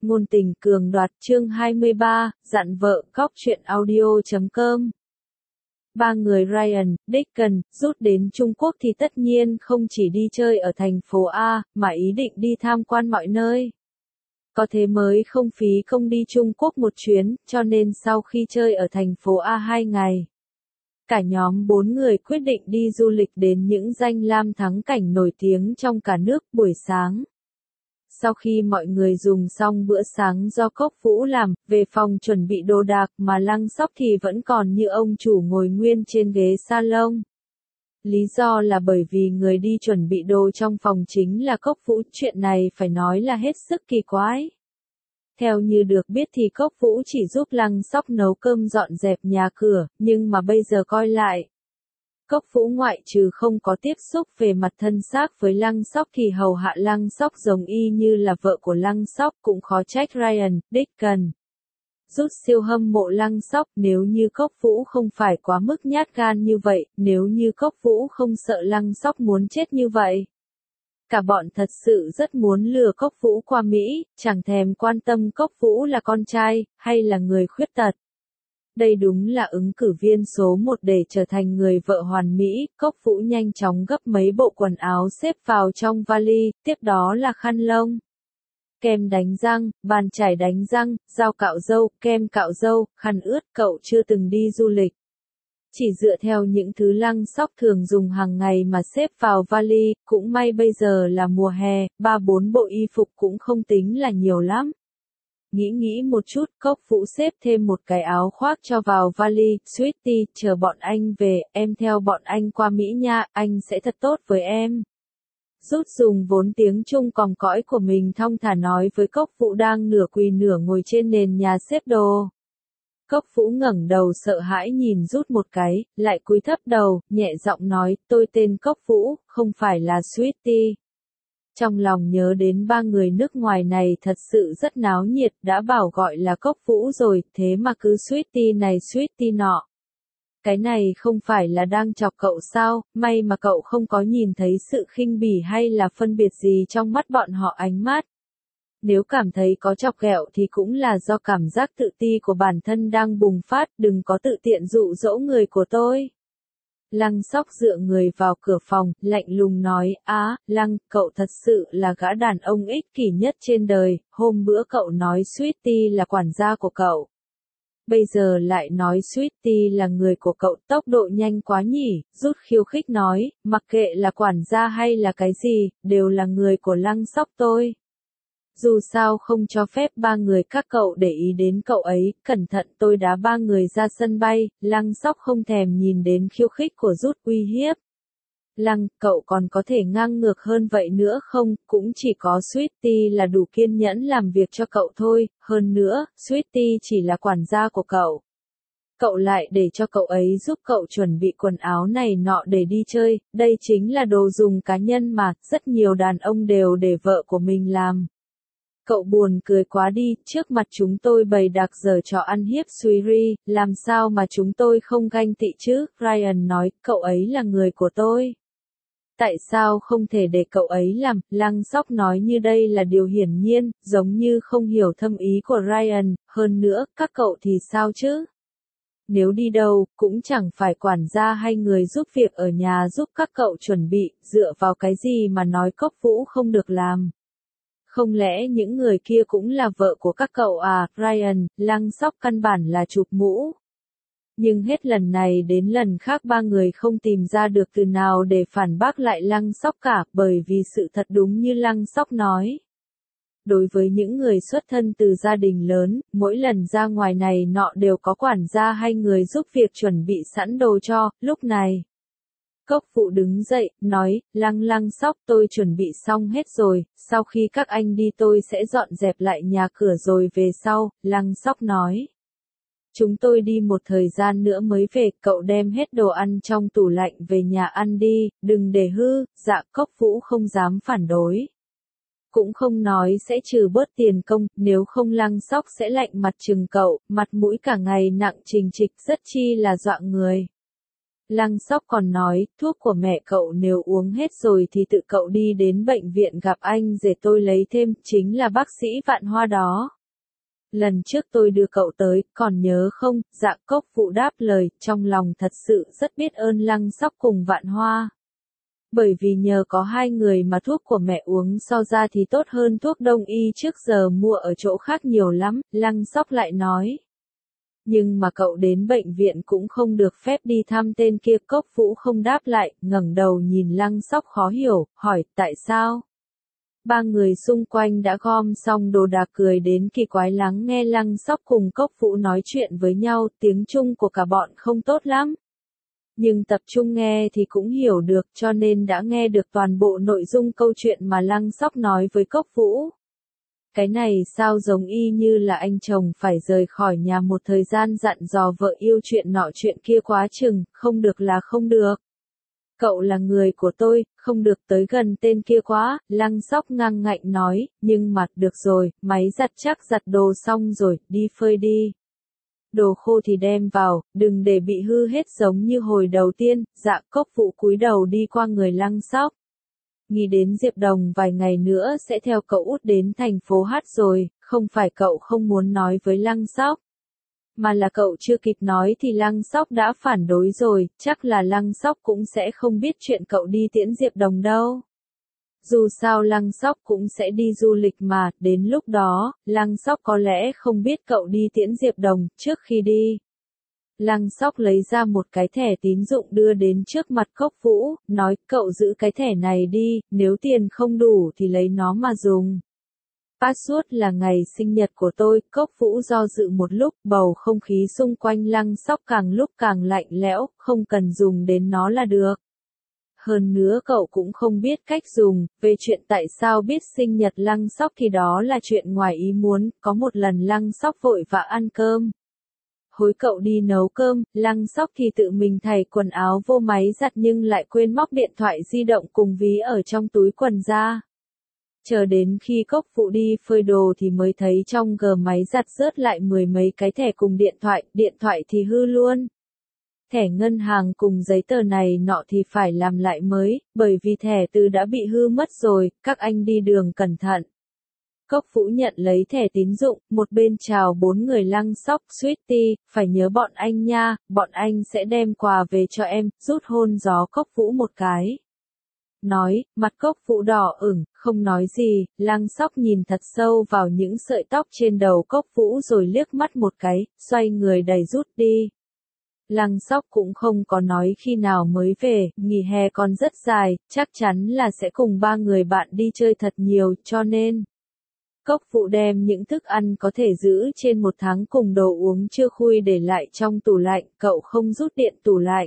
ngôn tình cường đoạt chương 23, dặn vợ, góc truyện audio.com. Ba người Ryan, Deacon, rút đến Trung Quốc thì tất nhiên không chỉ đi chơi ở thành phố A, mà ý định đi tham quan mọi nơi. Có thế mới không phí công đi Trung Quốc một chuyến, cho nên sau khi chơi ở thành phố A 2 ngày, cả nhóm 4 người quyết định đi du lịch đến những danh lam thắng cảnh nổi tiếng trong cả nước. Buổi sáng, sau khi mọi người dùng xong bữa sáng do Cốc Vũ làm, về phòng chuẩn bị đồ đạc mà Lăng Sóc thì vẫn còn như ông chủ ngồi nguyên trên ghế salon. Lý do là bởi vì người đi chuẩn bị đồ trong phòng chính là Cốc Vũ, chuyện này phải nói là hết sức kỳ quái. Theo như được biết thì Cốc Vũ chỉ giúp Lăng Sóc nấu cơm dọn dẹp nhà cửa, nhưng mà bây giờ coi lại, Cốc Vũ ngoại trừ không có tiếp xúc về mặt thân xác với Lăng Sóc thì hầu hạ Lăng Sóc giống y như là vợ của Lăng Sóc, cũng khó trách Ryan, Deacon rút siêu hâm mộ Lăng Sóc. Nếu như Cốc Vũ không phải quá mức nhát gan như vậy, nếu như Cốc Vũ không sợ Lăng Sóc muốn chết như vậy, cả bọn thật sự rất muốn lừa Cốc Vũ qua Mỹ, chẳng thèm quan tâm Cốc Vũ là con trai, hay là người khuyết tật. Đây đúng là ứng cử viên số 1 để trở thành người vợ hoàn mỹ. Cốc Vũ nhanh chóng gấp mấy bộ quần áo xếp vào trong vali, tiếp đó là khăn lông, kem đánh răng, bàn chải đánh răng, dao cạo râu, kem cạo râu, khăn ướt. Cậu chưa từng đi du lịch, chỉ dựa theo những thứ Lăng Sóc thường dùng hàng ngày mà xếp vào vali. Cũng may bây giờ là mùa hè, 3-4 bộ y phục cũng không tính là nhiều lắm. Nghĩ một chút, Cốc Vũ xếp thêm một cái áo khoác cho vào vali. Sweetie, chờ bọn anh về, em theo bọn anh qua Mỹ nha, anh sẽ thật tốt với em. Rút dùng vốn tiếng Trung còng cõi của mình thong thả nói với Cốc Vũ đang nửa quỳ nửa ngồi trên nền nhà xếp đồ. Cốc Vũ ngẩng đầu sợ hãi nhìn Rút một cái, lại cúi thấp đầu, nhẹ giọng nói, tôi tên Cốc Vũ, không phải là Sweetie. Trong lòng nhớ đến ba người nước ngoài này thật sự rất náo nhiệt, đã bảo gọi là Cốc Vũ rồi, thế mà cứ Sweetie này Sweetie nọ. Cái này không phải là đang chọc cậu sao? May mà cậu không có nhìn thấy sự khinh bỉ hay là phân biệt gì trong mắt bọn họ. Ánh mắt, nếu cảm thấy có chọc ghẹo thì cũng là do cảm giác tự ti của bản thân đang bùng phát, đừng có tự tiện dụ dỗ người của tôi. Lăng Sóc dựa người vào cửa phòng, lạnh lùng nói, Lăng, cậu thật sự là gã đàn ông ích kỷ nhất trên đời. Hôm bữa cậu nói Sweetie là quản gia của cậu, bây giờ lại nói Sweetie là người của cậu, tốc độ nhanh quá nhỉ. Rút khiêu khích nói, mặc kệ là quản gia hay là cái gì, đều là người của Lăng Sóc tôi. Dù sao không cho phép ba người các cậu để ý đến cậu ấy, cẩn thận tôi đá ba người ra sân bay. Lăng Sóc không thèm nhìn đến khiêu khích của Rút, uy hiếp. Lăng, cậu còn có thể ngang ngược hơn vậy nữa không? Cũng chỉ có Sweetie là đủ kiên nhẫn làm việc cho cậu thôi, hơn nữa, Sweetie chỉ là quản gia của cậu. Cậu lại để cho cậu ấy giúp cậu chuẩn bị quần áo này nọ để đi chơi, đây chính là đồ dùng cá nhân mà, rất nhiều đàn ông đều để vợ của mình làm. Cậu buồn cười quá đi, trước mặt chúng tôi bày đặc giở trò ăn hiếp Sweetie, làm sao mà chúng tôi không ganh tị chứ? Ryan nói, cậu ấy là người của tôi. Tại sao không thể để cậu ấy làm? Lăng Sóc nói như đây là điều hiển nhiên, giống như không hiểu thâm ý của Ryan. Hơn nữa, các cậu thì sao chứ? Nếu đi đâu, cũng chẳng phải quản gia hay người giúp việc ở nhà giúp các cậu chuẩn bị, dựa vào cái gì mà nói Cốc Vũ không được làm? Không lẽ những người kia cũng là vợ của các cậu à? Ryan, Lăng Sóc căn bản là chụp mũ. Nhưng hết lần này đến lần khác ba người không tìm ra được từ nào để phản bác lại Lăng Sóc cả, bởi vì sự thật đúng như Lăng Sóc nói. Đối với những người xuất thân từ gia đình lớn, mỗi lần ra ngoài này nọ đều có quản gia hay người giúp việc chuẩn bị sẵn đồ cho. Lúc này, Cốc Vũ đứng dậy, nói, Lăng Sóc, tôi chuẩn bị xong hết rồi, sau khi các anh đi tôi sẽ dọn dẹp lại nhà cửa rồi về sau. Lăng Sóc nói, chúng tôi đi một thời gian nữa mới về, cậu đem hết đồ ăn trong tủ lạnh về nhà ăn đi, đừng để hư. Dạ. Cốc Vũ không dám phản đối, cũng không nói sẽ trừ bớt tiền công, nếu không Lăng Sóc sẽ lạnh mặt chừng cậu, mặt mũi cả ngày nặng trình trịch, rất chi là dọa người. Lăng Sóc còn nói, thuốc của mẹ cậu nếu uống hết rồi thì tự cậu đi đến bệnh viện gặp anh rể tôi lấy thêm, chính là bác sĩ Vạn Hoa đó. Lần trước tôi đưa cậu tới, còn nhớ không? Dạ Cốc Vũ đáp lời, trong lòng thật sự rất biết ơn Lăng Sóc cùng Vạn Hoa. Bởi vì nhờ có hai người mà thuốc của mẹ uống so ra thì tốt hơn thuốc đông y trước giờ mua ở chỗ khác nhiều lắm, Lăng Sóc lại nói. Nhưng mà cậu đến bệnh viện cũng không được phép đi thăm tên kia. Cốc Vũ không đáp lại, ngẩng đầu nhìn Lăng Sóc khó hiểu, hỏi, tại sao? Ba người xung quanh đã gom xong đồ đạc cười đến kỳ quái lắng nghe Lăng Sóc cùng Cốc Vũ nói chuyện với nhau, tiếng Trung của cả bọn không tốt lắm. Nhưng tập trung nghe thì cũng hiểu được cho nên đã nghe được toàn bộ nội dung câu chuyện mà Lăng Sóc nói với Cốc Vũ. Cái này sao giống y như là anh chồng phải rời khỏi nhà một thời gian dặn dò vợ yêu chuyện nọ chuyện kia quá chừng, không được là không được. Cậu là người của tôi, không được tới gần tên kia quá, Lăng Sóc ngang ngạnh nói, nhưng mà, được rồi, máy giặt chắc giặt đồ xong rồi, đi phơi đi. Đồ khô thì đem vào, đừng để bị hư hết giống như hồi đầu tiên. Dạ Cốc Vũ cúi đầu đi qua người Lăng Sóc. Nghĩ đến Diệp Đồng vài ngày nữa sẽ theo cậu út đến thành phố hát rồi, không phải cậu không muốn nói với Lăng Sóc. Mà là cậu chưa kịp nói thì Lăng Sóc đã phản đối rồi, chắc là Lăng Sóc cũng sẽ không biết chuyện cậu đi tiễn Diệp Đồng đâu. Dù sao Lăng Sóc cũng sẽ đi du lịch mà, đến lúc đó, Lăng Sóc có lẽ không biết cậu đi tiễn Diệp Đồng, trước khi đi. Lăng Sóc lấy ra một cái thẻ tín dụng đưa đến trước mặt Cốc Vũ, nói, cậu giữ cái thẻ này đi, nếu tiền không đủ thì lấy nó mà dùng. Password là ngày sinh nhật của tôi. Cốc Vũ do dự một lúc, bầu không khí xung quanh Lăng Sóc càng lúc càng lạnh lẽo, không cần dùng đến nó là được. Hơn nữa cậu cũng không biết cách dùng, về chuyện tại sao biết sinh nhật Lăng Sóc thì đó là chuyện ngoài ý muốn, có một lần Lăng Sóc vội vã ăn cơm. Hối cậu đi nấu cơm, Lăng Sóc thì tự mình thay quần áo vô máy giặt nhưng lại quên móc điện thoại di động cùng ví ở trong túi quần ra. Chờ đến khi Cốc Vũ đi phơi đồ thì mới thấy trong gờ máy giặt rớt lại mười mấy cái thẻ cùng điện thoại thì hư luôn. Thẻ ngân hàng cùng giấy tờ này nọ thì phải làm lại mới, bởi vì thẻ từ đã bị hư mất rồi, các anh đi đường cẩn thận. Cốc Vũ nhận lấy thẻ tín dụng, một bên chào bốn người Lăng Sóc, Sweetie, phải nhớ bọn anh nha, bọn anh sẽ đem quà về cho em, rút hôn gió Cốc Vũ một cái. Nói, mặt Cốc Vũ đỏ ửng, không nói gì, Lăng Sóc nhìn thật sâu vào những sợi tóc trên đầu Cốc Vũ rồi liếc mắt một cái, xoay người đẩy rút đi. Lăng Sóc cũng không có nói khi nào mới về, nghỉ hè còn rất dài, chắc chắn là sẽ cùng ba người bạn đi chơi thật nhiều, cho nên Cốc Vũ đem những thức ăn có thể giữ trên một tháng cùng đồ uống chưa khui để lại trong tủ lạnh, cậu không rút điện tủ lạnh.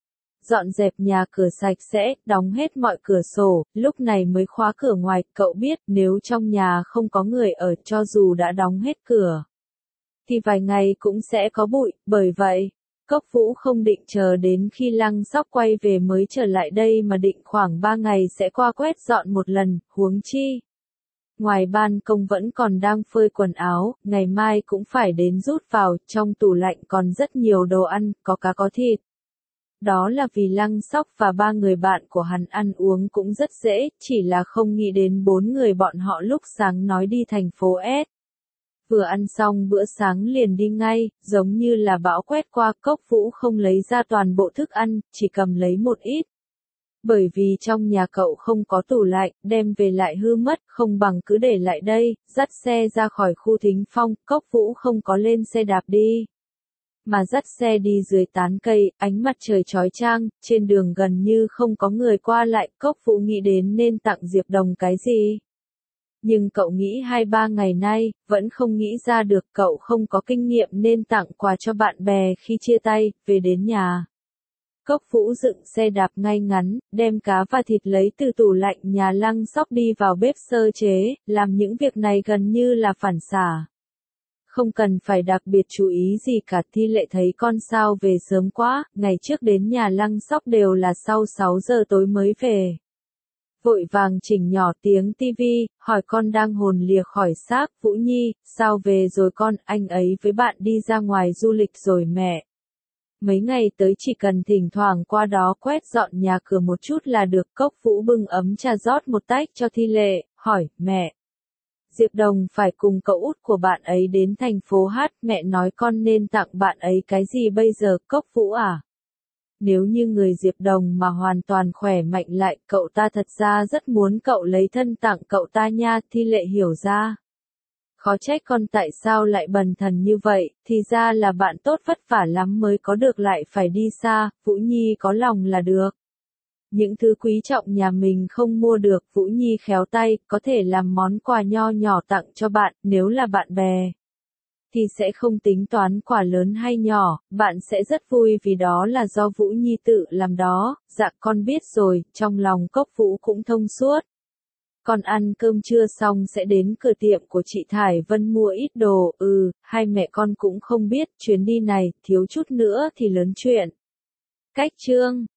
Dọn dẹp nhà cửa sạch sẽ, đóng hết mọi cửa sổ, lúc này mới khóa cửa ngoài, cậu biết nếu trong nhà không có người ở cho dù đã đóng hết cửa, thì vài ngày cũng sẽ có bụi, bởi vậy, Cốc Vũ không định chờ đến khi Lăng Sóc quay về mới trở lại đây mà định khoảng 3 ngày sẽ qua quét dọn một lần, huống chi. Ngoài ban công vẫn còn đang phơi quần áo, ngày mai cũng phải đến rút vào, trong tủ lạnh còn rất nhiều đồ ăn, có cá có thịt. Đó là vì Lăng Sóc và ba người bạn của hắn ăn uống cũng rất dễ, chỉ là không nghĩ đến bốn người bọn họ lúc sáng nói đi thành phố S. Vừa ăn xong bữa sáng liền đi ngay, giống như là bão quét qua. Cốc Vũ không lấy ra toàn bộ thức ăn, chỉ cầm lấy một ít. Bởi vì trong nhà cậu không có tủ lạnh, đem về lại hư mất, không bằng cứ để lại đây, dắt xe ra khỏi khu Thính Phong. Cốc Vũ không có lên xe đạp đi, mà dắt xe đi dưới tán cây, ánh mặt trời chói chang, trên đường gần như không có người qua lại. Cốc Vũ nghĩ đến nên tặng Diệp Đồng cái gì. Nhưng cậu nghĩ 2-3 ngày nay, vẫn không nghĩ ra được, cậu không có kinh nghiệm nên tặng quà cho bạn bè khi chia tay, về đến nhà. Cốc Vũ dựng xe đạp ngay ngắn, đem cá và thịt lấy từ tủ lạnh nhà Lăng Sóc đi vào bếp sơ chế, làm những việc này gần như là phản xạ. Không cần phải đặc biệt chú ý gì cả. Thi Lệ thấy con sao về sớm quá, ngày trước đến nhà Lăng Sóc đều là sau 6 giờ tối mới về. Vội vàng chỉnh nhỏ tiếng tivi, hỏi con đang hồn lìa khỏi xác, Vũ Nhi, sao về rồi con, anh ấy với bạn đi ra ngoài du lịch rồi mẹ. mấy ngày tới chỉ cần thỉnh thoảng qua đó quét dọn nhà cửa một chút là được. Cốc Vũ bưng ấm trà rót một tách cho Thi Lệ, hỏi, mẹ. Diệp Đồng phải cùng cậu út của bạn ấy đến thành phố hát, mẹ nói con nên tặng bạn ấy cái gì bây giờ, Cốc Vũ à? Nếu như người Diệp Đồng mà hoàn toàn khỏe mạnh lại, cậu ta thật ra rất muốn cậu lấy thân tặng cậu ta nha, Thi Lệ hiểu ra. Khó trách con tại sao lại bần thần như vậy, thì ra là bạn tốt vất vả lắm mới có được lại phải đi xa, Vũ Nhi có lòng là được. Những thứ quý trọng nhà mình không mua được, Vũ Nhi khéo tay, có thể làm món quà nho nhỏ tặng cho bạn, nếu là bạn bè. Thì sẽ không tính toán quà lớn hay nhỏ, bạn sẽ rất vui vì đó là do Vũ Nhi tự làm đó, dạ con biết rồi, trong lòng Cốc Vũ cũng thông suốt. Con ăn cơm trưa xong sẽ đến cửa tiệm của chị Thải Vân mua ít đồ, hai mẹ con cũng không biết, chuyến đi này, thiếu chút nữa thì lớn chuyện. Cách chương